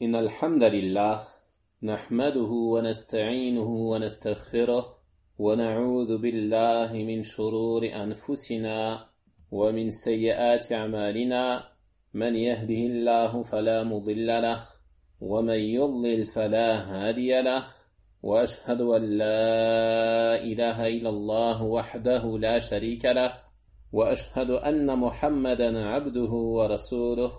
إن الحمد لله نحمده ونستعينه ونستغفره ونعوذ بالله من شرور أنفسنا ومن سيئات أعمالنا من يهده الله فلا مضل له ومن يضلل فلا هادي له وأشهد أن لا إله إلا الله وحده لا شريك له وأشهد أن محمدا عبده ورسوله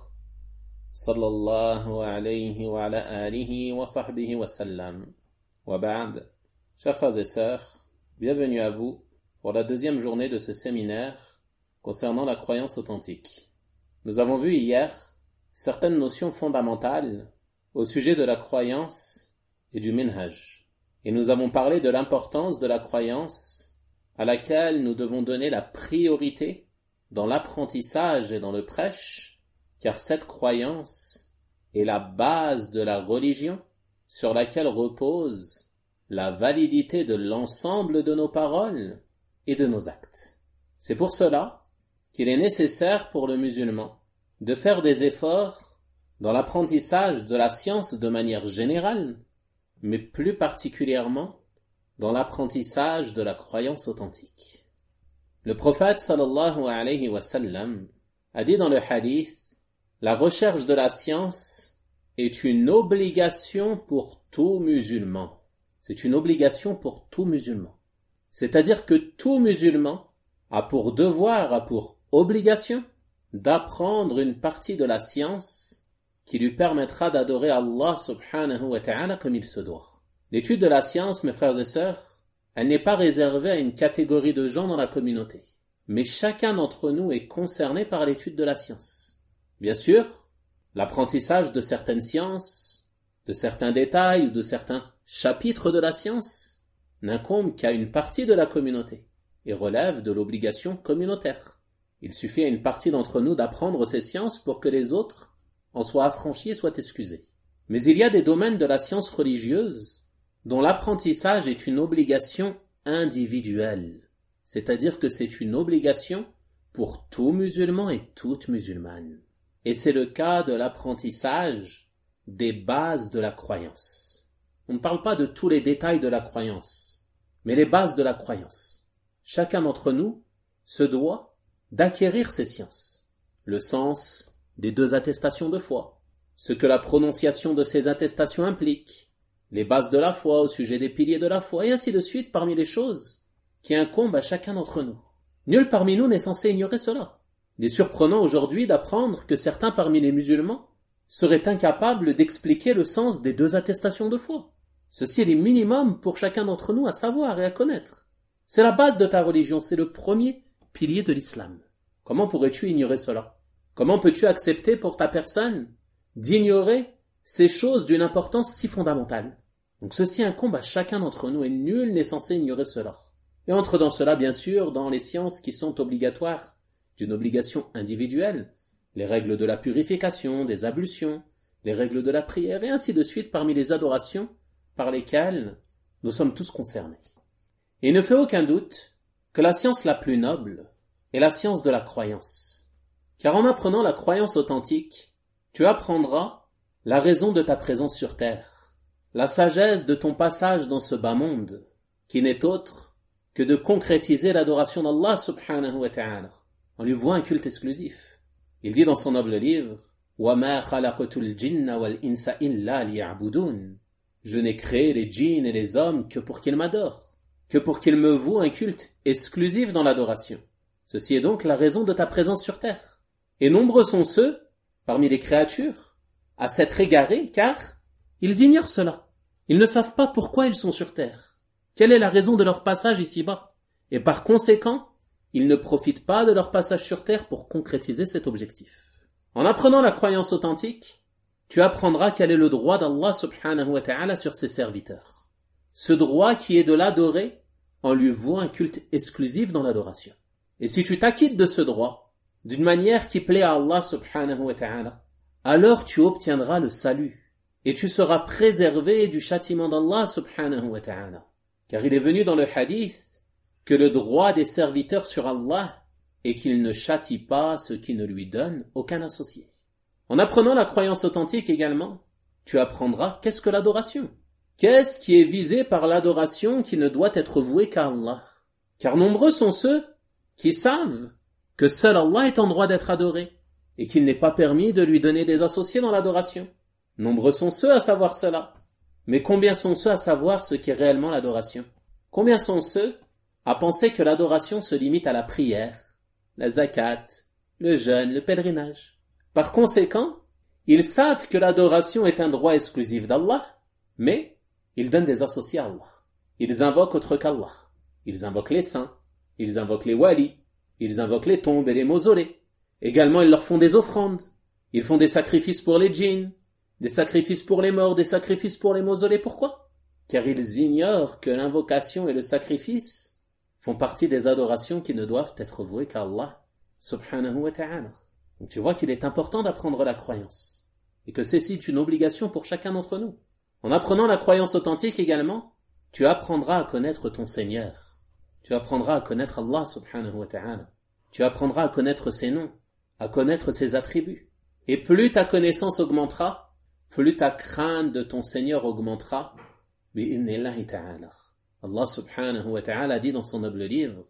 صلى الله عليه وعلى آله وصحبه وسلم. وبعد. Chers frères et sœurs, bienvenue à vous pour la deuxième journée de ce séminaire concernant la croyance authentique. Nous avons vu hier certaines notions fondamentales au sujet de la croyance et du minhaj. Et nous avons parlé de l'importance de la croyance à laquelle nous devons donner la priorité dans l'apprentissage et dans le prêche, car cette croyance est la base de la religion sur laquelle repose la validité de l'ensemble de nos paroles et de nos actes. C'est pour cela qu'il est nécessaire pour le musulman de faire des efforts dans l'apprentissage de la science de manière générale, mais plus particulièrement dans l'apprentissage de la croyance authentique. Le prophète sallallahu alayhi wa sallam a dit dans le hadith: la recherche de la science est une obligation pour tout musulman. C'est une obligation pour tout musulman. C'est-à-dire que tout musulman a pour devoir, a pour obligation d'apprendre une partie de la science qui lui permettra d'adorer Allah subhanahu wa ta'ala comme il se doit. L'étude de la science, mes frères et sœurs, elle n'est pas réservée à une catégorie de gens dans la communauté. Mais chacun d'entre nous est concerné par l'étude de la science. Bien sûr, l'apprentissage de certaines sciences, de certains détails ou de certains chapitres de la science n'incombe qu'à une partie de la communauté et relève de l'obligation communautaire. Il suffit à une partie d'entre nous d'apprendre ces sciences pour que les autres en soient affranchis et soient excusés. Mais il y a des domaines de la science religieuse dont l'apprentissage est une obligation individuelle, c'est-à-dire que c'est une obligation pour tout musulman et toute musulmane. Et c'est le cas de l'apprentissage des bases de la croyance. On ne parle pas de tous les détails de la croyance, mais les bases de la croyance. Chacun d'entre nous se doit d'acquérir ces sciences. Le sens des 2 attestations de foi, ce que la prononciation de ces attestations implique, les bases de la foi au sujet des piliers de la foi, et ainsi de suite parmi les choses qui incombent à chacun d'entre nous. Nul parmi nous n'est censé ignorer cela. Il est surprenant aujourd'hui d'apprendre que certains parmi les musulmans seraient incapables d'expliquer le sens des 2 attestations de foi. Ceci est le minimum pour chacun d'entre nous à savoir et à connaître. C'est la base de ta religion, c'est le premier pilier de l'islam. Comment pourrais-tu ignorer cela? Comment peux-tu accepter pour ta personne d'ignorer ces choses d'une importance si fondamentale? Donc ceci incombe à chacun d'entre nous et nul n'est censé ignorer cela. Et entre dans cela, bien sûr, dans les sciences qui sont obligatoires, d'une obligation individuelle, les règles de la purification, des ablutions, les règles de la prière, et ainsi de suite parmi les adorations par lesquelles nous sommes tous concernés. Et il ne fait aucun doute que la science la plus noble est la science de la croyance. Car en apprenant la croyance authentique, tu apprendras la raison de ta présence sur terre, la sagesse de ton passage dans ce bas monde, qui n'est autre que de concrétiser l'adoration d'Allah subhanahu wa ta'ala. On lui voit un culte exclusif. Il dit dans son noble livre: وَمَا خَلَقْتُ الْجِنَّ وَالْإِنسَ إِلَّا لِيَعْبُدُونَ. Je n'ai créé les djinns et les hommes que pour qu'ils m'adorent, que pour qu'ils me vouent un culte exclusif dans l'adoration. Ceci est donc la raison de ta présence sur terre. Et nombreux sont ceux, parmi les créatures, à s'être égarés, car ils ignorent cela. Ils ne savent pas pourquoi ils sont sur terre. Quelle est la raison de leur passage ici-bas? Et par conséquent, ils ne profitent pas de leur passage sur terre pour concrétiser cet objectif. En apprenant la croyance authentique, tu apprendras quel est le droit d'Allah subhanahu wa ta'ala sur ses serviteurs. Ce droit qui est de l'adorer en lui vouant un culte exclusif dans l'adoration. Et si tu t'acquittes de ce droit, d'une manière qui plaît à Allah subhanahu wa ta'ala, alors tu obtiendras le salut, et tu seras préservé du châtiment d'Allah subhanahu wa ta'ala. Car il est venu dans le hadith que le droit des serviteurs sur Allah est qu'il ne châtie pas ceux qui ne lui donnent aucun associé. En apprenant la croyance authentique également, tu apprendras qu'est-ce que l'adoration. Qu'est-ce qui est visé par l'adoration qui ne doit être vouée qu'à Allah? Car nombreux sont ceux qui savent que seul Allah est en droit d'être adoré et qu'il n'est pas permis de lui donner des associés dans l'adoration. Nombreux sont ceux à savoir cela. Mais combien sont ceux à savoir ce qu'est réellement l'adoration? Combien sont ceux à penser que l'adoration se limite à la prière, la zakat, le jeûne, le pèlerinage? Par conséquent, ils savent que l'adoration est un droit exclusif d'Allah, mais ils donnent des associés à Allah. Ils invoquent autre qu'Allah. Ils invoquent les saints, ils invoquent les walis, ils invoquent les tombes et les mausolées. Également, ils leur font des offrandes. Ils font des sacrifices pour les djinns, des sacrifices pour les morts, des sacrifices pour les mausolées. Pourquoi? Car ils ignorent que l'invocation et le sacrifice font partie des adorations qui ne doivent être vouées qu'à Allah, subhanahu wa ta'ala. Donc tu vois qu'il est important d'apprendre la croyance, et que c'est une obligation pour chacun d'entre nous. En apprenant la croyance authentique également, tu apprendras à connaître ton Seigneur. Tu apprendras à connaître Allah subhanahu wa ta'ala. Tu apprendras à connaître ses noms, à connaître ses attributs. Et plus ta connaissance augmentera, plus ta crainte de ton Seigneur augmentera, bi'idhnillahi ta'ala. Allah subhanahu wa ta'ala dit dans son noble livre,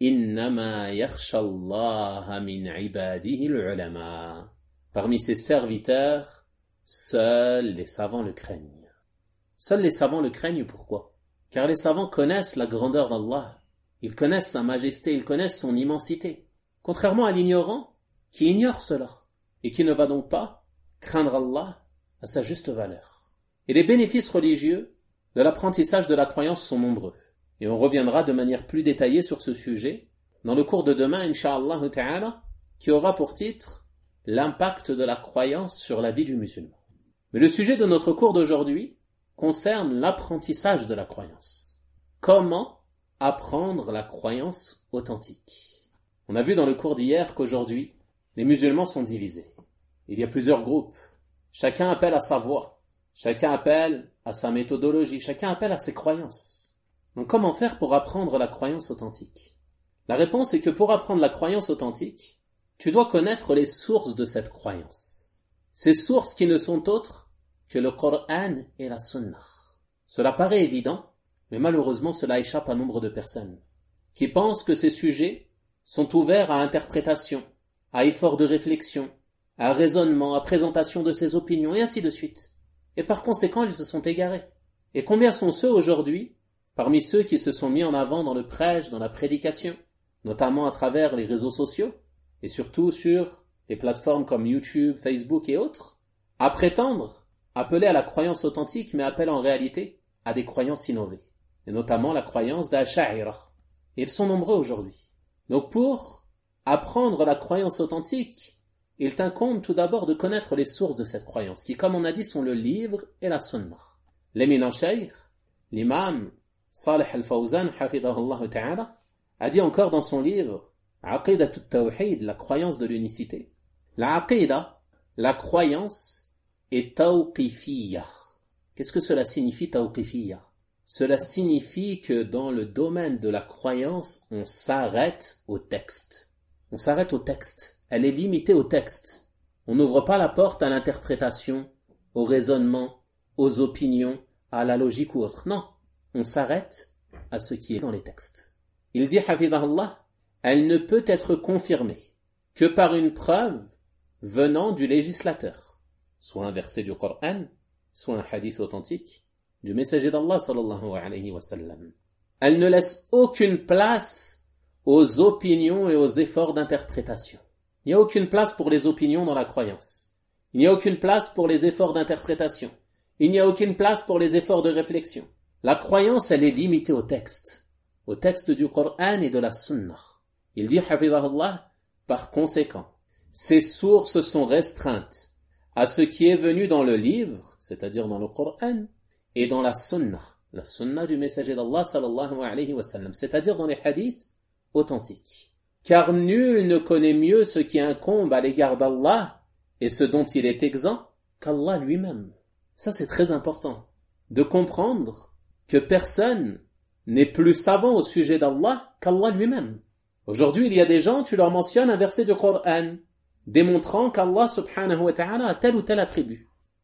Innama yakhsha Allah min ibadihi al-ulama. Parmi ses serviteurs, seuls les savants le craignent. Seuls les savants le craignent, pourquoi? Car les savants connaissent la grandeur d'Allah. Ils connaissent sa majesté, ils connaissent son immensité. Contrairement à l'ignorant, qui ignore cela, et qui ne va donc pas craindre Allah à sa juste valeur. Et les bénéfices religieux de l'apprentissage de la croyance sont nombreux. Et on reviendra de manière plus détaillée sur ce sujet dans le cours de demain, incha'Allah ta'ala, qui aura pour titre l'impact de la croyance sur la vie du musulman. Mais le sujet de notre cours d'aujourd'hui concerne l'apprentissage de la croyance. Comment apprendre la croyance authentique? On a vu dans le cours d'hier qu'aujourd'hui, les musulmans sont divisés. Il y a plusieurs groupes. Chacun appelle à sa voie. Chacun appelle à sa méthodologie. Chacun appelle à ses croyances. Donc comment faire pour apprendre la croyance authentique? La réponse est que pour apprendre la croyance authentique, tu dois connaître les sources de cette croyance. Ces sources qui ne sont autres que le Coran et la Sunna. Cela paraît évident, mais malheureusement cela échappe à nombre de personnes qui pensent que ces sujets sont ouverts à interprétation, à effort de réflexion, à raisonnement, à présentation de ses opinions et ainsi de suite. Et par conséquent, ils se sont égarés. Et combien sont ceux aujourd'hui, parmi ceux qui se sont mis en avant dans le prêche, dans la prédication, notamment à travers les réseaux sociaux, et surtout sur les plateformes comme YouTube, Facebook et autres, à prétendre appeler à la croyance authentique, mais appellent en réalité à des croyances innovées, et notamment la croyance d'Asha'ira. Et ils sont nombreux aujourd'hui. Donc pour apprendre la croyance authentique, il t'incombe tout d'abord de connaître les sources de cette croyance, qui, comme on a dit, sont le livre et la sunna. L'éminent cheikh, l'imam Salih al-Fawzan, hafidahullah ta'ala, a dit encore dans son livre Aqidat al-Tawhid, la croyance de l'unicité. La aqida, la croyance, est tawqifiyya. Qu'est-ce que cela signifie tawqifiyya? Cela signifie que dans le domaine de la croyance, on s'arrête au texte. On s'arrête au texte. Elle est limitée au texte. On n'ouvre pas la porte à l'interprétation, au raisonnement, aux opinions, à la logique ou autre. Non. On s'arrête à ce qui est dans les textes. Il dit, hafidahullah, elle ne peut être confirmée que par une preuve venant du législateur, soit un verset du Coran, soit un hadith authentique du messager d'Allah sallallahu alayhi wa sallam. Elle ne laisse aucune place aux opinions et aux efforts d'interprétation. Il n'y a aucune place pour les opinions dans la croyance. Il n'y a aucune place pour les efforts d'interprétation. Il n'y a aucune place pour les efforts de réflexion. La croyance, elle est limitée au texte du Coran et de la Sunna. Il dit, hafidahullah, par conséquent, ces sources sont restreintes à ce qui est venu dans le livre, c'est-à-dire dans le Coran, et dans la sunna du messager d'Allah sallallahu alayhi wa sallam, c'est-à-dire dans les hadiths authentiques. Car nul ne connaît mieux ce qui incombe à l'égard d'Allah et ce dont il est exempt qu'Allah lui-même. Ça, c'est très important, de comprendre que personne n'est plus savant au sujet d'Allah qu'Allah lui-même. Aujourd'hui, il y a des gens, tu leur mentionnes un verset du Coran, démontrant qu'Allah subhanahu wa ta'ala a tel ou tel attribut.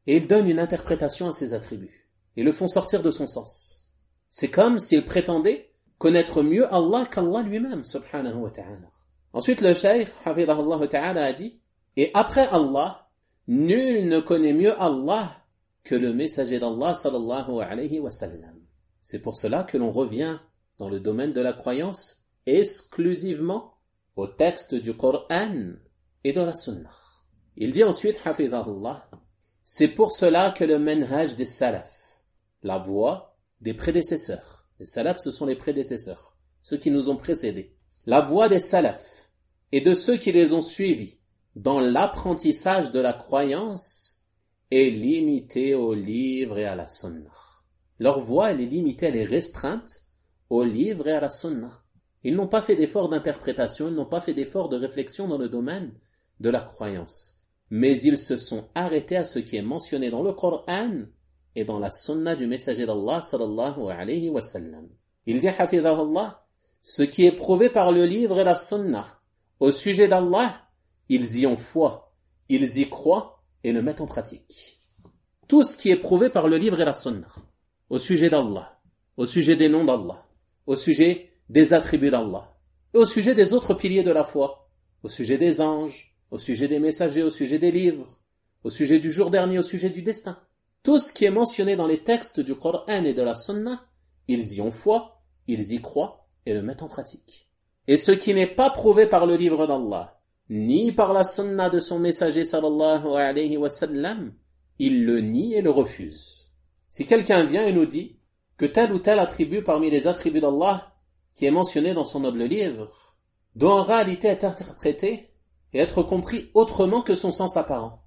et ils donnent une interprétation à ces attributs et le font sortir de son sens. C'est comme s'ils prétendaient connaître mieux Allah qu'Allah lui-même, subhanahu wa ta'ala. Ensuite, le cheikh, hafidhahullah ta'ala, a dit, et après Allah, nul ne connaît mieux Allah que le messager d'Allah, sallallahu alayhi wa sallam. C'est pour cela que l'on revient dans le domaine de la croyance exclusivement au texte du Coran et de la Sunna. Il dit ensuite, hafidhahullah, c'est pour cela que le manhaj des salaf, la voie des prédécesseurs, les salafs ce sont les prédécesseurs, ceux qui nous ont précédés, la voie des salafs et de ceux qui les ont suivis dans l'apprentissage de la croyance est limitée au livre et à la Sunna. Leur voie elle est limitée, elle est restreinte au livre et à la Sunna. Ils n'ont pas fait d'effort d'interprétation, ils n'ont pas fait d'effort de réflexion dans le domaine de la croyance. Mais ils se sont arrêtés à ce qui est mentionné dans le Coran et dans la Sunna du messager d'Allah sallallahu alayhi wa sallam. Il dit, hafidhahullah, ce qui est prouvé par le livre et la Sunna au sujet d'Allah, ils y ont foi, ils y croient et le mettent en pratique. Tout ce qui est prouvé par le livre et la Sunna au sujet d'Allah, au sujet des noms d'Allah, au sujet des attributs d'Allah, et au sujet des autres piliers de la foi, au sujet des anges, au sujet des messagers, au sujet des livres, au sujet du jour dernier, au sujet du destin. Tout ce qui est mentionné dans les textes du Coran et de la Sunna, ils y ont foi, ils y croient et le mettent en pratique. Et ce qui n'est pas prouvé par le livre d'Allah, ni par la Sunna de son messager sallallahu alayhi wa sallam, ils le nient et le refusent. Si quelqu'un vient et nous dit que tel ou tel attribut parmi les attributs d'Allah qui est mentionné dans son noble livre, doit en réalité être interprété et être compris autrement que son sens apparent,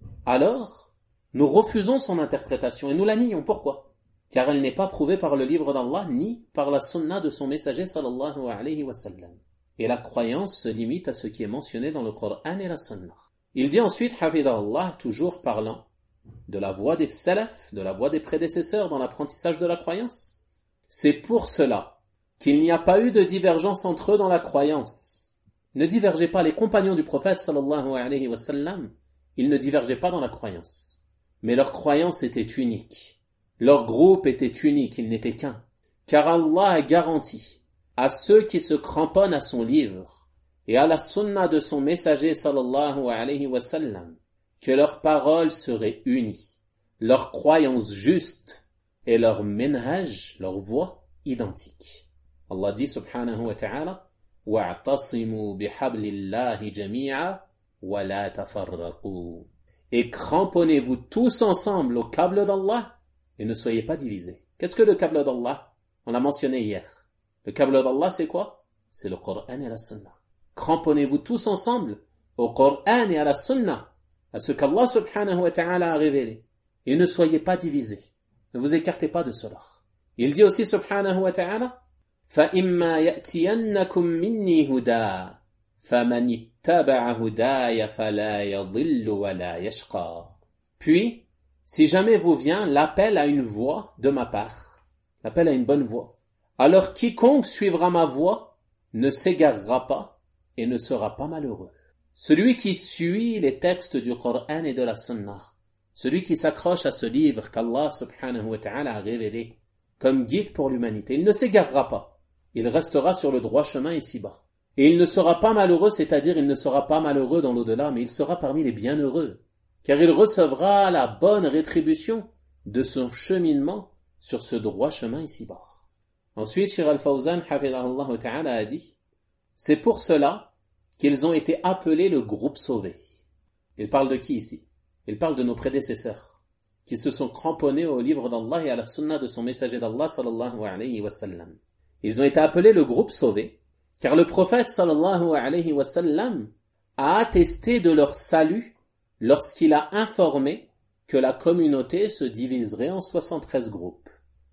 alors nous refusons son interprétation et nous la nions. Pourquoi? Car elle n'est pas prouvée par le livre d'Allah ni par la sunna de son messager sallallahu alayhi wa sallam. Et la croyance se limite à ce qui est mentionné dans le Coran et la sunna. Il dit ensuite, hafidhahullah, toujours parlant de la voie des salaf, de la voie des prédécesseurs dans l'apprentissage de la croyance. C'est pour cela qu'il n'y a pas eu de divergence entre eux dans la croyance. Ne divergeaient pas les compagnons du prophète sallallahu alayhi wa sallam, ils ne divergeaient pas dans la croyance. Mais leur croyance était unique. Leur groupe était unique, il n'était qu'un. Car Allah a garanti à ceux qui se cramponnent à son livre et à la sunna de son messager sallallahu alayhi wa sallam que leurs paroles seraient unies, leur croyance juste et leur manhaj, leur voie identique. Allah dit subhanahu wa ta'ala وَاعْتَصِمُوا بِحَبْلِ اللَّهِ جَمِيعًا وَلَا تَفَرَّقُوا. Et cramponnez-vous tous ensemble au câble d'Allah et ne soyez pas divisés. Qu'est-ce que le câble d'Allah? On l'a mentionné hier. Le câble d'Allah, c'est quoi? C'est le Coran et la Sunna. Cramponnez-vous tous ensemble au Coran et à la Sunna, à ce qu'Allah subhanahu wa ta'ala a révélé. Et ne soyez pas divisés. Ne vous écartez pas de cela. Il dit aussi subhanahu wa ta'ala فَإِمَّا يَأْتِيَنَّكُمْ مِنِّي هُدًى فَمَنِ اتَّبَعَ هُدَايَ فَلَا يَضِلُّ وَلَا يَشْقَى. Puis, si jamais vous vient l'appel à une voie de ma part, l'appel à une bonne voie, alors quiconque suivra ma voie ne s'égarera pas et ne sera pas malheureux. Celui qui suit les textes du Coran et de la Sunna, celui qui s'accroche à ce livre qu'Allah subhanahu wa ta'ala a révélé comme guide pour l'humanité, il ne s'égarera pas. Il restera sur le droit chemin ici-bas. Et il ne sera pas malheureux, c'est-à-dire il ne sera pas malheureux dans l'au-delà, mais il sera parmi les bienheureux, car il recevra la bonne rétribution de son cheminement sur ce droit chemin ici-bas. Ensuite, Cheikh Al-Fawzan, hafidhahullah ta'ala, a dit, c'est pour cela qu'ils ont été appelés le groupe sauvé. Il parle de qui ici? Il parle de nos prédécesseurs, qui se sont cramponnés au livre d'Allah et à la sunna de son messager d'Allah sallallahu alayhi wa sallam. Ils ont été appelés le groupe sauvé, car le prophète sallallahu alayhi wa sallam a attesté de leur salut lorsqu'il a informé que la communauté se diviserait en 73 groupes.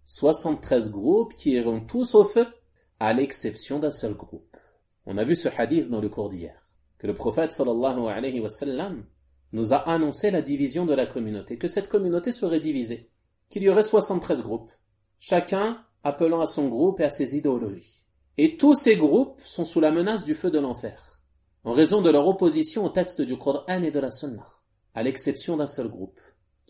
73 groupes qui iront tous au feu, à l'exception d'un seul groupe. On a vu ce hadith dans le cours d'hier, que le prophète sallallahu alayhi wa sallam nous a annoncé la division de la communauté, que cette communauté serait divisée, qu'il y aurait 73 groupes, chacun appelant à son groupe et à ses idéologies. Et tous ces groupes sont sous la menace du feu de l'enfer, en raison de leur opposition au texte du Coran et de la Sunna, à l'exception d'un seul groupe,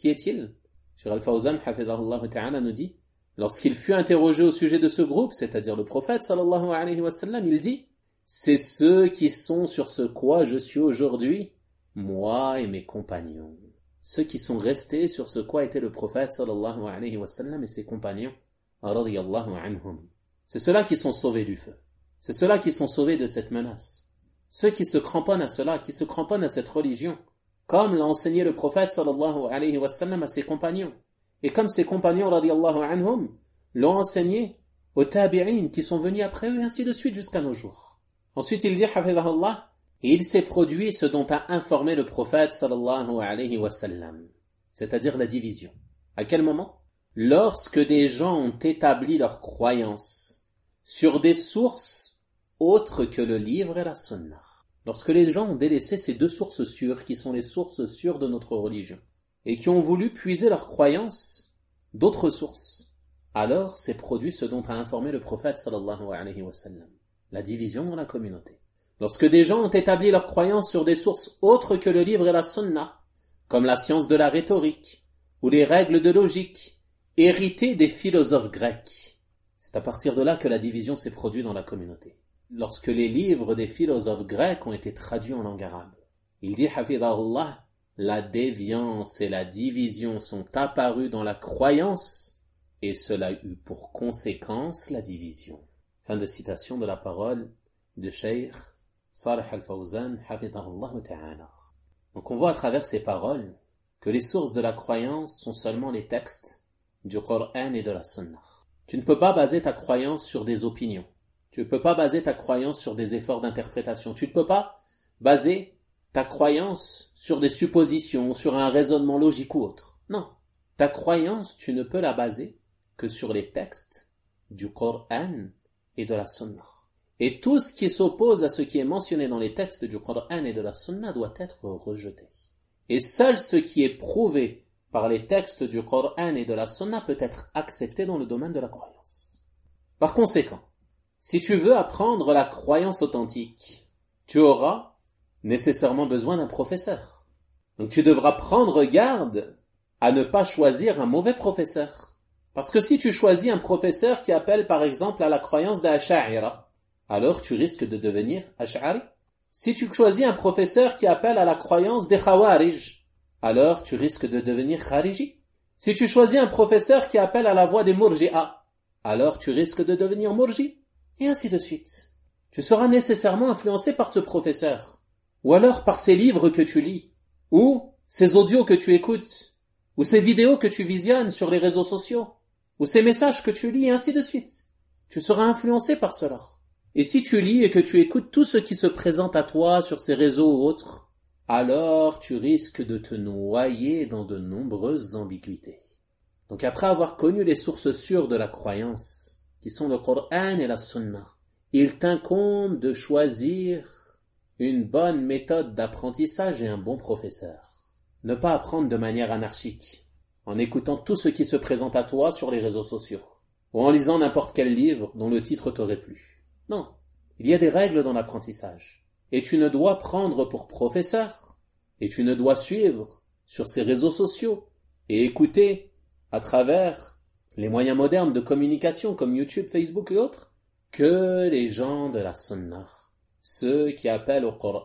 Qui est-il? Cheikh Al-Fawzan, hafidhahullah ta'ala, nous dit, lorsqu'il fut interrogé au sujet de ce groupe, c'est-à-dire le prophète sallallahu alayhi wa sallam, il dit, c'est ceux qui sont sur ce quoi je suis aujourd'hui, moi et mes compagnons. Ceux qui sont restés sur ce quoi était le prophète sallallahu alayhi wa sallam et ses compagnons, radiyallahu anhum. C'est ceux-là qui sont sauvés du feu. C'est ceux-là qui sont sauvés de cette menace. Ceux qui se cramponnent à cela, qui se cramponnent à cette religion, comme l'a enseigné le prophète sallallahu alayhi wa sallam à ses compagnons. Et comme ses compagnons, radiyallahu anhum, l'ont enseigné aux tabi'in qui sont venus après eux, et ainsi de suite jusqu'à nos jours. Ensuite, il dit, hafidhahullah, et il s'est produit ce dont a informé le prophète sallallahu alayhi wa sallam, c'est-à-dire la division. À quel moment? Lorsque des gens ont établi leur croyance sur des sources autres que le livre et la sunna. Lorsque les gens ont délaissé ces deux sources sûres qui sont les sources sûres de notre religion et qui ont voulu puiser leur croyance d'autres sources, alors s'est produit ce dont a informé le prophète sallallahu alayhi wa sallam, la division dans la communauté. Lorsque des gens ont établi leur croyance sur des sources autres que le livre et la sunna, comme la science de la rhétorique ou les règles de logique, héritées des philosophes grecs, c'est à partir de là que la division s'est produite dans la communauté. Lorsque les livres des philosophes grecs ont été traduits en langue arabe, il dit, hafidhahullah, la déviance et la division sont apparues dans la croyance, et cela eut pour conséquence la division. Fin de citation de la parole de Cheikh Salih Al-Fawzan, hafidhahullah ta'ala. Donc on voit à travers ces paroles que les sources de la croyance sont seulement les textes du Coran et de la Sunna. Tu ne peux pas baser ta croyance sur des opinions. Tu ne peux pas baser ta croyance sur des efforts d'interprétation. Tu ne peux pas baser ta croyance sur des suppositions, sur un raisonnement logique ou autre. Non. Ta croyance, tu ne peux la baser que sur les textes du Coran et de la Sunna. Et tout ce qui s'oppose à ce qui est mentionné dans les textes du Coran et de la Sunna doit être rejeté. Et seul ce qui est prouvé par les textes du Coran et de la Sunna peut être accepté dans le domaine de la croyance. Par conséquent, si tu veux apprendre la croyance authentique, tu auras nécessairement besoin d'un professeur. Donc tu devras prendre garde à ne pas choisir un mauvais professeur. Parce que si tu choisis un professeur qui appelle par exemple à la croyance d'Ash'a'ira, alors tu risques de devenir Ash'ari. Si tu choisis un professeur qui appelle à la croyance des Khawarij, alors tu risques de devenir Khariji. Si tu choisis un professeur qui appelle à la voie des Murji'a, alors tu risques de devenir Murji. Et ainsi de suite. Tu seras nécessairement influencé par ce professeur, ou alors par ces livres que tu lis, ou ces audios que tu écoutes, ou ces vidéos que tu visionnes sur les réseaux sociaux, ou ces messages que tu lis, et ainsi de suite. Tu seras influencé par cela. Et si tu lis et que tu écoutes tout ce qui se présente à toi sur ces réseaux ou autres, alors tu risques de te noyer dans de nombreuses ambiguïtés. Donc après avoir connu les sources sûres de la croyance, qui sont le Coran et la Sunna, il t'incombe de choisir une bonne méthode d'apprentissage et un bon professeur. Ne pas apprendre de manière anarchique, en écoutant tout ce qui se présente à toi sur les réseaux sociaux, ou en lisant n'importe quel livre dont le titre t'aurait plu. Non, il y a des règles dans l'apprentissage, et tu ne dois prendre pour professeur, et tu ne dois suivre sur ces réseaux sociaux, et écouter à travers les moyens modernes de communication comme YouTube, Facebook et autres, que les gens de la Sunna, ceux qui appellent au Coran,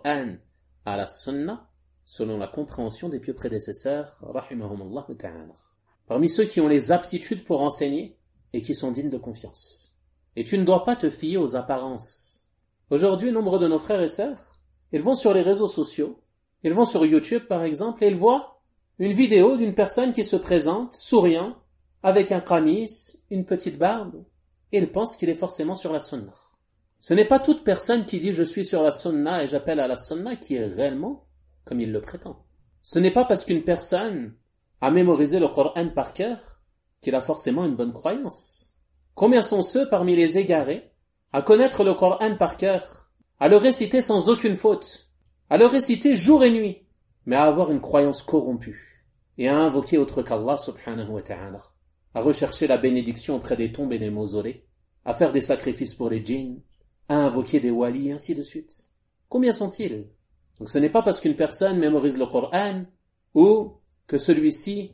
à la Sunna, selon la compréhension des pieux prédécesseurs, rahimahumullah ta'ala. Parmi ceux qui ont les aptitudes pour enseigner et qui sont dignes de confiance. Et tu ne dois pas te fier aux apparences. Aujourd'hui, nombre de nos frères et sœurs, ils vont sur les réseaux sociaux, ils vont sur YouTube par exemple, et ils voient une vidéo d'une personne qui se présente, souriant, avec un qamis, une petite barbe, et il pense qu'il est forcément sur la sunna. Ce n'est pas toute personne qui dit « je suis sur la sunna et j'appelle à la sunna » qui est réellement comme il le prétend. Ce n'est pas parce qu'une personne a mémorisé le Coran par cœur qu'il a forcément une bonne croyance. Combien sont ceux parmi les égarés à connaître le Coran par cœur, à le réciter sans aucune faute, à le réciter jour et nuit, mais à avoir une croyance corrompue et à invoquer autre qu'Allah subhanahu wa ta'ala, à rechercher la bénédiction auprès des tombes et des mausolées, à faire des sacrifices pour les djinns, à invoquer des walis, et ainsi de suite. Combien sont-ils? Donc ce n'est pas parce qu'une personne mémorise le Coran ou que celui-ci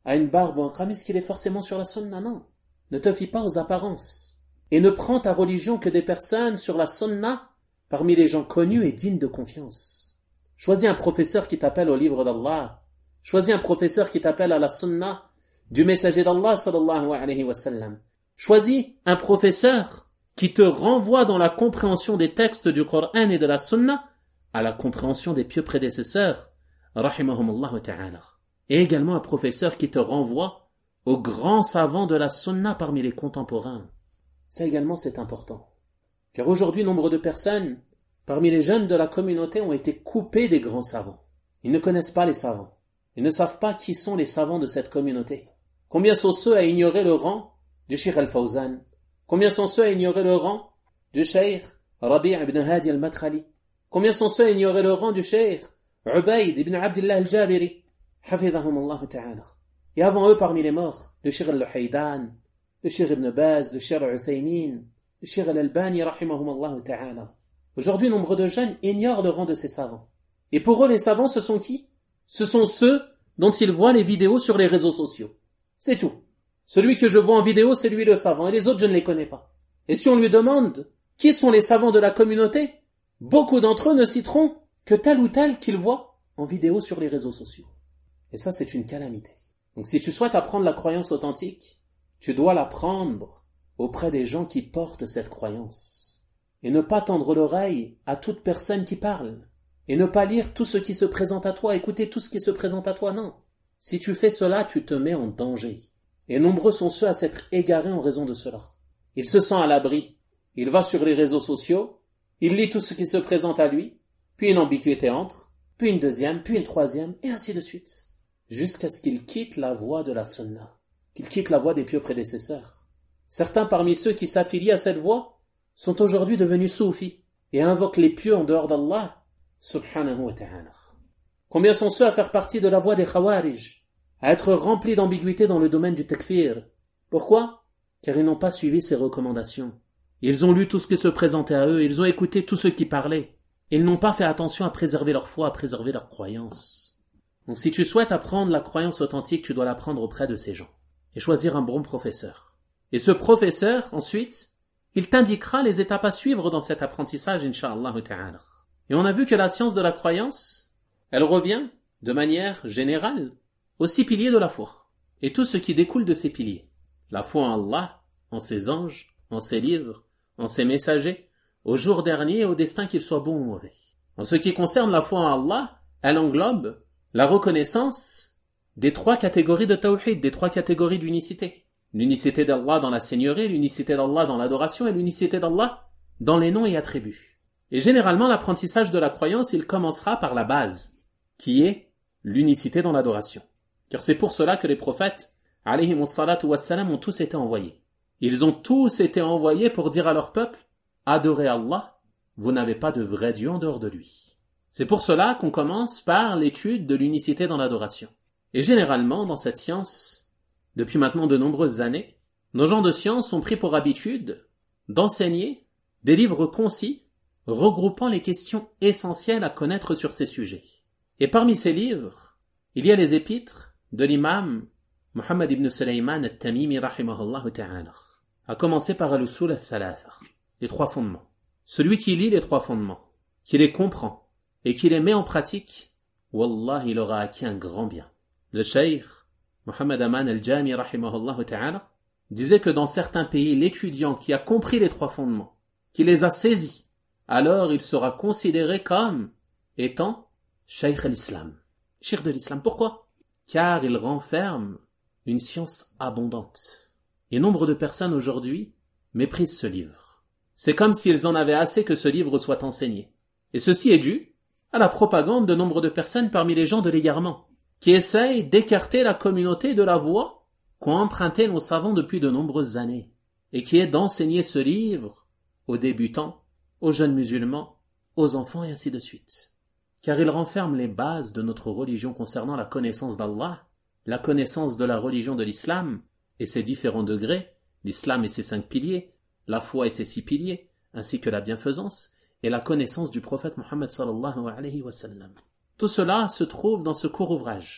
a une barbe ou un qamis qu'il est forcément sur la sunna, non. Ne te fie pas aux apparences. Et ne prends ta religion que des personnes sur la sunna parmi les gens connus et dignes de confiance. Choisis un professeur qui t'appelle au livre d'Allah. Choisis un professeur qui t'appelle à la sunna du messager d'Allah sallallahu alayhi wa sallam. Choisis un professeur qui te renvoie dans la compréhension des textes du Coran et de la sunna à la compréhension des pieux prédécesseurs, rahimahumullah ta'ala. Et également un professeur qui te renvoie aux grands savants de la sunna parmi les contemporains. Ça également c'est important. Car aujourd'hui, nombre de personnes, parmi les jeunes de la communauté, ont été coupés des grands savants. Ils ne connaissent pas les savants. Ils ne savent pas qui sont les savants de cette communauté. Combien sont ceux à ignorer le rang du Cheikh Al-Fawzan? Combien sont ceux à ignorer le rang du Cheikh Rabi' ibn Hadi al-Madkhali? Combien sont ceux à ignorer le rang du Cheikh Ubayd ibn Abdullah al-Jabiri? Hafidhahumullah ta'ala. Et avant eux, parmi les morts, le Cheikh Al-Luhaydan, le Cheikh Ibn Baz, le Cheikh Al-Uthaymin, le Cheikh Al-Albani, rahimahumullah ta'ala. Aujourd'hui, nombre de jeunes ignorent le rang de ces savants. Et pour eux, les savants, ce sont qui? Ce sont ceux dont ils voient les vidéos sur les réseaux sociaux. C'est tout. Celui que je vois en vidéo, c'est lui le savant, et les autres, je ne les connais pas. Et si on lui demande qui sont les savants de la communauté, beaucoup d'entre eux ne citeront que tel ou tel qu'ils voient en vidéo sur les réseaux sociaux. Et ça, c'est une calamité. Donc si tu souhaites apprendre la croyance authentique, tu dois l'apprendre auprès des gens qui portent cette croyance. Et ne pas tendre l'oreille à toute personne qui parle. Et ne pas lire tout ce qui se présente à toi, écouter tout ce qui se présente à toi, non. Si tu fais cela, tu te mets en danger. Et nombreux sont ceux à s'être égarés en raison de cela. Il se sent à l'abri. Il va sur les réseaux sociaux, il lit tout ce qui se présente à lui, puis une ambiguïté entre, puis une deuxième, puis une troisième, et ainsi de suite. Jusqu'à ce qu'il quitte la voie de la sunna, qu'il quitte la voie des pieux prédécesseurs. Certains parmi ceux qui s'affilient à cette voie sont aujourd'hui devenus soufis et invoquent les pieux en dehors d'Allah, subhanahu wa ta'ala. Combien sont ceux à faire partie de la voie des khawarij, à être remplis d'ambiguïté dans le domaine du takfir? Pourquoi? Car ils n'ont pas suivi ses recommandations. Ils ont lu tout ce qui se présentait à eux, ils ont écouté tout ce qui parlait. Ils n'ont pas fait attention à préserver leur foi, à préserver leur croyance. Donc si tu souhaites apprendre la croyance authentique, tu dois l'apprendre auprès de ces gens. Et choisir un bon professeur. Et ce professeur, ensuite, il t'indiquera les étapes à suivre dans cet apprentissage, incha'Allah ta'ala. Et on a vu que la science de la croyance, elle revient, de manière générale, aux 6 piliers de la foi. Et tout ce qui découle de ces piliers. La foi en Allah, en ses anges, en ses livres, en ses messagers, au jour dernier et au destin qu'il soit bon ou mauvais. En ce qui concerne la foi en Allah, elle englobe la reconnaissance des 3 catégories de tawhid, des 3 catégories d'unicité. L'unicité d'Allah dans la seigneurie, l'unicité d'Allah dans l'adoration et l'unicité d'Allah dans les noms et attributs. Et généralement, l'apprentissage de la croyance, il commencera par la base, qui est l'unicité dans l'adoration. Car c'est pour cela que les prophètes, alayhimus salatu wassalam, ont tous été envoyés. Ils ont tous été envoyés pour dire à leur peuple, adorez Allah, vous n'avez pas de vrai Dieu en dehors de lui. C'est pour cela qu'on commence par l'étude de l'unicité dans l'adoration. Et généralement, dans cette science, depuis maintenant de nombreuses années, nos gens de science ont pris pour habitude d'enseigner des livres concis regroupant les questions essentielles à connaître sur ces sujets. Et parmi ces livres, il y a les épîtres de l'imam Muhammad ibn Sulayman al-Tamimi rahimahullah ta'ala. À commencer par al-usul al-thalatha, les 3 fondements. Celui qui lit les 3 fondements, qui les comprend et qui les met en pratique, wallah, il aura acquis un grand bien. Le cheikh Muhammad Aman al-Jami rahimahullah ta'ala disait que dans certains pays, l'étudiant qui a compris les 3 fondements, qui les a saisis, alors il sera considéré comme étant cheikh al-Islam. Cheikh de l'Islam. Pourquoi? Car il renferme une science abondante. Et nombre de personnes aujourd'hui méprisent ce livre. C'est comme s'ils en avaient assez que ce livre soit enseigné. Et ceci est dû à la propagande de nombre de personnes parmi les gens de l'égarement, qui essayent d'écarter la communauté de la voie qu'ont emprunté nos savants depuis de nombreuses années, et qui est d'enseigner ce livre aux débutants, aux jeunes musulmans, aux enfants et ainsi de suite. Car il renferme les bases de notre religion concernant la connaissance d'Allah, la connaissance de la religion de l'islam et ses différents degrés, l'islam et ses 5 piliers, la foi et ses 6 piliers, ainsi que la bienfaisance et la connaissance du prophète Muhammad sallallahu alayhi wa sallam. Tout cela se trouve dans ce court ouvrage.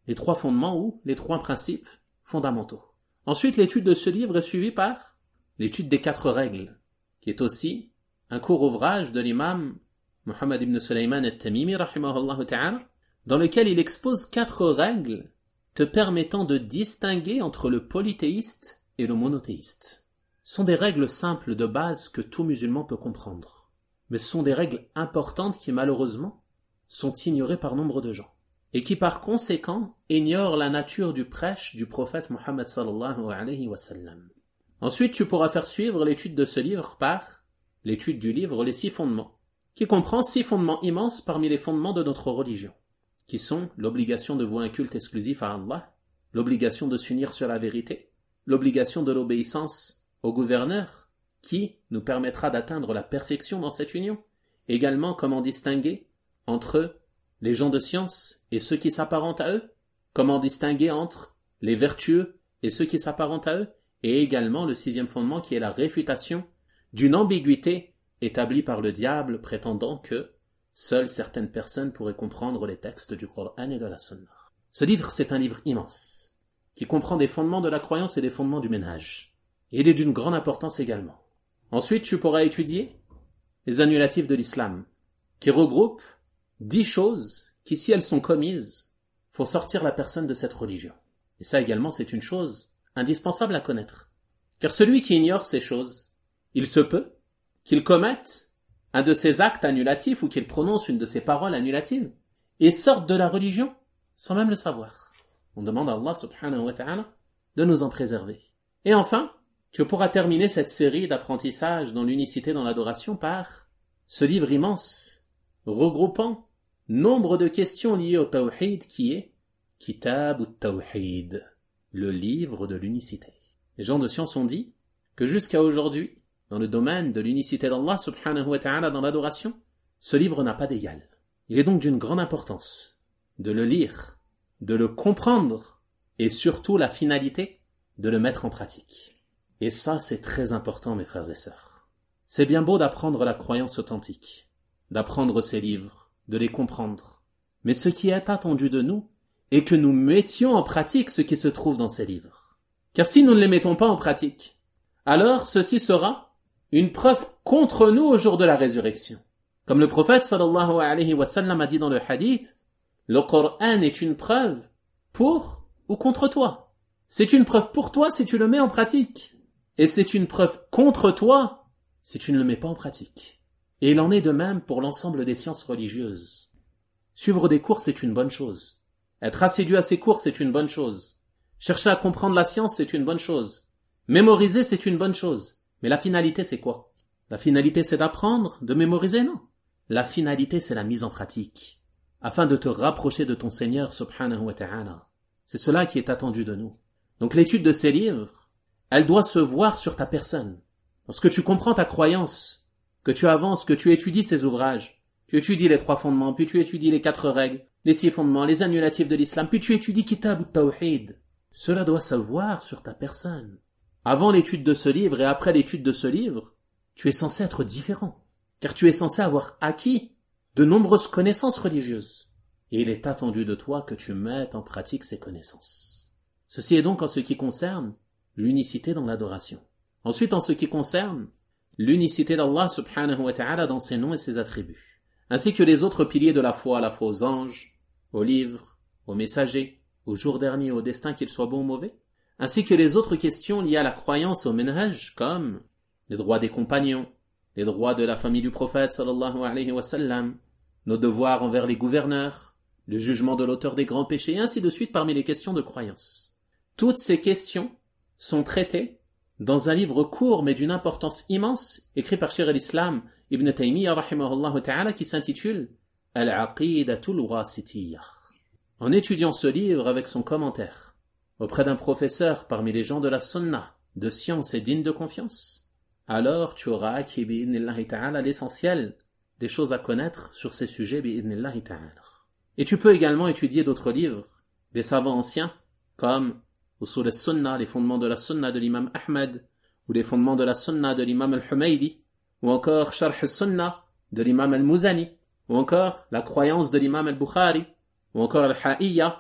les 3 fondements ou les 3 principes fondamentaux. Ensuite, l'étude de ce livre est suivie par l'étude des 4 règles, qui est aussi un court ouvrage de l'imam Muhammad ibn Sulayman al-Tamimi, rahimahullah ta'ala, dans lequel il expose 4 règles te permettant de distinguer entre le polythéiste et le monothéiste. Ce sont des règles simples de base que tout musulman peut comprendre, mais ce sont des règles importantes qui malheureusement sont ignorées par nombre de gens, et qui par conséquent ignorent la nature du prêche du prophète Muhammad sallallahu alayhi wa sallam. Ensuite, tu pourras faire suivre l'étude de ce livre par l'étude du livre Les 6 fondements, qui comprend 6 fondements immenses parmi les fondements de notre religion, qui sont l'obligation de vouer un culte exclusif à Allah, l'obligation de s'unir sur la vérité, l'obligation de l'obéissance au gouverneur, qui nous permettra d'atteindre la perfection dans cette union, également comment distinguer entre les gens de science et ceux qui s'apparentent à eux, comment distinguer entre les vertueux et ceux qui s'apparentent à eux, et également le 6e fondement qui est la réfutation d'une ambiguïté établie par le diable prétendant que seules certaines personnes pourraient comprendre les textes du Coran et de la Sunna. Ce livre, c'est un livre immense, qui comprend des fondements de la croyance et des fondements du ménage. Et il est d'une grande importance également. Ensuite, tu pourras étudier les annulatifs de l'islam, qui regroupent 10 choses qui, si elles sont commises, font sortir la personne de cette religion. Et ça également, c'est une chose indispensable à connaître. Car celui qui ignore ces choses, il se peut qu'il commette un de ces actes annulatifs ou qu'il prononce une de ces paroles annulatives et sorte de la religion sans même le savoir. On demande à Allah subhanahu wa ta'ala de nous en préserver. Et enfin, tu pourras terminer cette série d'apprentissages dans l'unicité dans l'adoration par ce livre immense, regroupant nombre de questions liées au tawhid qui est Kitab ut-Tawhid, le livre de l'unicité. Les gens de science ont dit que jusqu'à aujourd'hui, dans le domaine de l'unicité d'Allah subhanahu wa ta'ala dans l'adoration, ce livre n'a pas d'égal. Il est donc d'une grande importance de le lire, de le comprendre et surtout la finalité de le mettre en pratique. Et ça, c'est très important, mes frères et sœurs. C'est bien beau d'apprendre la croyance authentique, d'apprendre ces livres, de les comprendre. Mais ce qui est attendu de nous est que nous mettions en pratique ce qui se trouve dans ces livres. Car si nous ne les mettons pas en pratique, alors ceci sera une preuve contre nous au jour de la résurrection. Comme le prophète sallallahu alayhi wa sallam a dit dans le hadith, le Coran est une preuve pour ou contre toi. C'est une preuve pour toi si tu le mets en pratique. Et c'est une preuve contre toi si tu ne le mets pas en pratique. Et il en est de même pour l'ensemble des sciences religieuses. Suivre des cours, c'est une bonne chose. Être assidu à ces cours, c'est une bonne chose. Chercher à comprendre la science, c'est une bonne chose. Mémoriser, c'est une bonne chose. Mais la finalité, c'est quoi? La finalité, c'est d'apprendre, de mémoriser? Non. La finalité, c'est la mise en pratique, afin de te rapprocher de ton Seigneur, subhanahu wa ta'ala. C'est cela qui est attendu de nous. Donc l'étude de ces livres, elle doit se voir sur ta personne. Lorsque tu comprends ta croyance, que tu avances, que tu étudies ces ouvrages, tu étudies les 3 fondements, puis tu étudies les 4 règles, les 6 fondements, les annulatifs de l'islam, puis tu étudies Kitab ut-Tawhid. Cela doit se voir sur ta personne. Avant l'étude de ce livre et après l'étude de ce livre, tu es censé être différent, car tu es censé avoir acquis de nombreuses connaissances religieuses. Et il est attendu de toi que tu mettes en pratique ces connaissances. Ceci est donc en ce qui concerne l'unicité dans l'adoration. Ensuite, en ce qui concerne l'unicité d'Allah subhanahu wa ta'ala dans ses noms et ses attributs, ainsi que les autres piliers de la foi aux anges, aux livres, aux messagers, au jour dernier, au destin qu'ils soient bons ou mauvais, ainsi que les autres questions liées à la croyance au ménage, comme les droits des compagnons, les droits de la famille du prophète sallallahu alayhi wa sallam, nos devoirs envers les gouverneurs, le jugement de l'auteur des grands péchés, et ainsi de suite parmi les questions de croyance. Toutes ces questions sont traitées dans un livre court mais d'une importance immense, écrit par Cheikh al-Islam Ibn Taymiyyah rahimahullah ta'ala, qui s'intitule Al-Aqidatul Wasitiyyah. En étudiant ce livre avec son commentaire, auprès d'un professeur parmi les gens de la sunna, de science et digne de confiance, alors tu auras acquis bi'idhnillahi ta'ala l'essentiel des choses à connaître sur ces sujets bi'idhnillahi ta'ala. Et tu peux également étudier d'autres livres, des savants anciens, comme Usul al-Sunna, les fondements de la sunna de l'imam Ahmed, ou les fondements de la sunna de l'imam al-Humaydi, ou encore Sharh al-Sunna de l'imam al-Muzani, ou encore la croyance de l'imam al-Bukhari, ou encore al-Ha'iyya,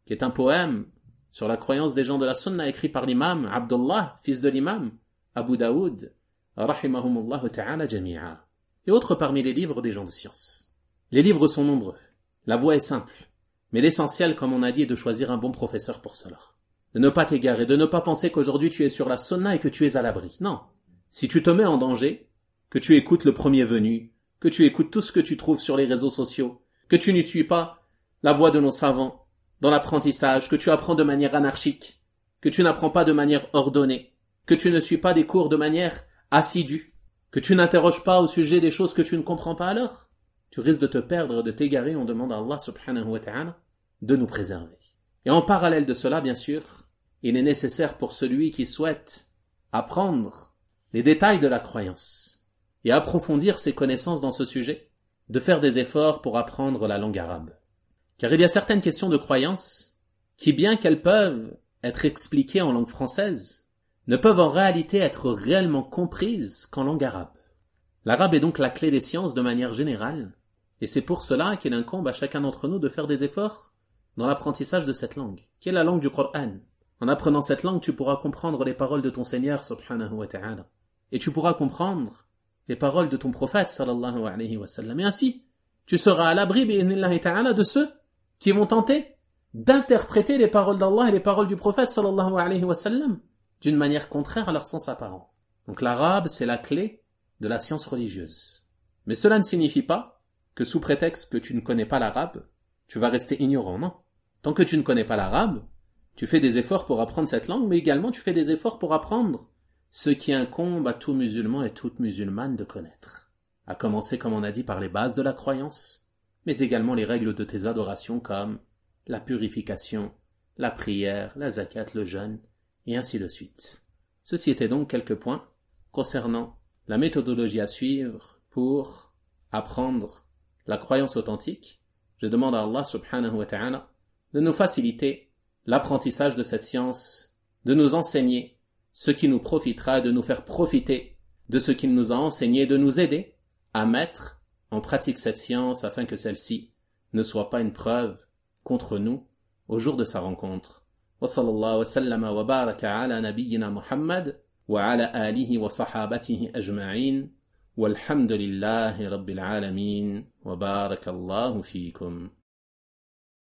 qui est un poème sur la croyance des gens de la sunna écrit par l'imam Abdullah, fils de l'imam Abu Daoud, rahimahumullah ta'ala jami'a, et autres parmi les livres des gens de science. Les livres sont nombreux, la voie est simple, mais l'essentiel, comme on a dit, est de choisir un bon professeur pour cela. De ne pas t'égarer, de ne pas penser qu'aujourd'hui tu es sur la sunna et que tu es à l'abri. Non. Si tu te mets en danger, que tu écoutes le premier venu, que tu écoutes tout ce que tu trouves sur les réseaux sociaux, que tu ne suis pas la voie de nos savants dans l'apprentissage, que tu apprends de manière anarchique, que tu n'apprends pas de manière ordonnée, que tu ne suis pas des cours de manière assidue, que tu n'interroges pas au sujet des choses que tu ne comprends pas alors, tu risques de te perdre, de t'égarer. On demande à Allah subhanahu wa ta'ala de nous préserver. Et en parallèle de cela, bien sûr, il est nécessaire pour celui qui souhaite apprendre les détails de la croyance et approfondir ses connaissances dans ce sujet, de faire des efforts pour apprendre la langue arabe. Car il y a certaines questions de croyance qui, bien qu'elles peuvent être expliquées en langue française, ne peuvent en réalité être réellement comprises qu'en langue arabe. L'arabe est donc la clé des sciences de manière générale, et c'est pour cela qu'il incombe à chacun d'entre nous de faire des efforts dans l'apprentissage de cette langue, qui est la langue du Coran. En apprenant cette langue, tu pourras comprendre les paroles de ton Seigneur, subhanahu wa ta'ala, et tu pourras comprendre les paroles de ton prophète, sallallahu alayhi wa sallam. Et ainsi, tu seras à l'abri, bi'idhnillahi ta'ala, de ceux qui vont tenter d'interpréter les paroles d'Allah et les paroles du prophète, sallallahu alayhi wa sallam, d'une manière contraire à leur sens apparent. Donc l'arabe, c'est la clé de la science religieuse. Mais cela ne signifie pas que sous prétexte que tu ne connais pas l'arabe, tu vas rester ignorant, non. Tant que tu ne connais pas l'arabe, tu fais des efforts pour apprendre cette langue, mais également tu fais des efforts pour apprendre ce qui incombe à tout musulman et toute musulmane de connaître. À commencer, comme on a dit, par les bases de la croyance, mais également les règles de tes adorations comme la purification, la prière, la zakat, le jeûne, et ainsi de suite. Ceci était donc quelques points concernant la méthodologie à suivre pour apprendre la croyance authentique. Je demande à Allah subhanahu wa ta'ala de nous faciliter l'apprentissage de cette science, de nous enseigner ce qui nous profitera, de nous faire profiter de ce qu'il nous a enseigné, de nous aider à mettre en pratique cette science afin que celle-ci ne soit pas une preuve contre nous au jour de sa rencontre. Wa sallallahu wa sallama wa baraka ala nabiyyina Muhammad wa ala alihi wa sahabatihi ajma'in walhamdulillahi rabbil alamin wa barakallahu fiikum.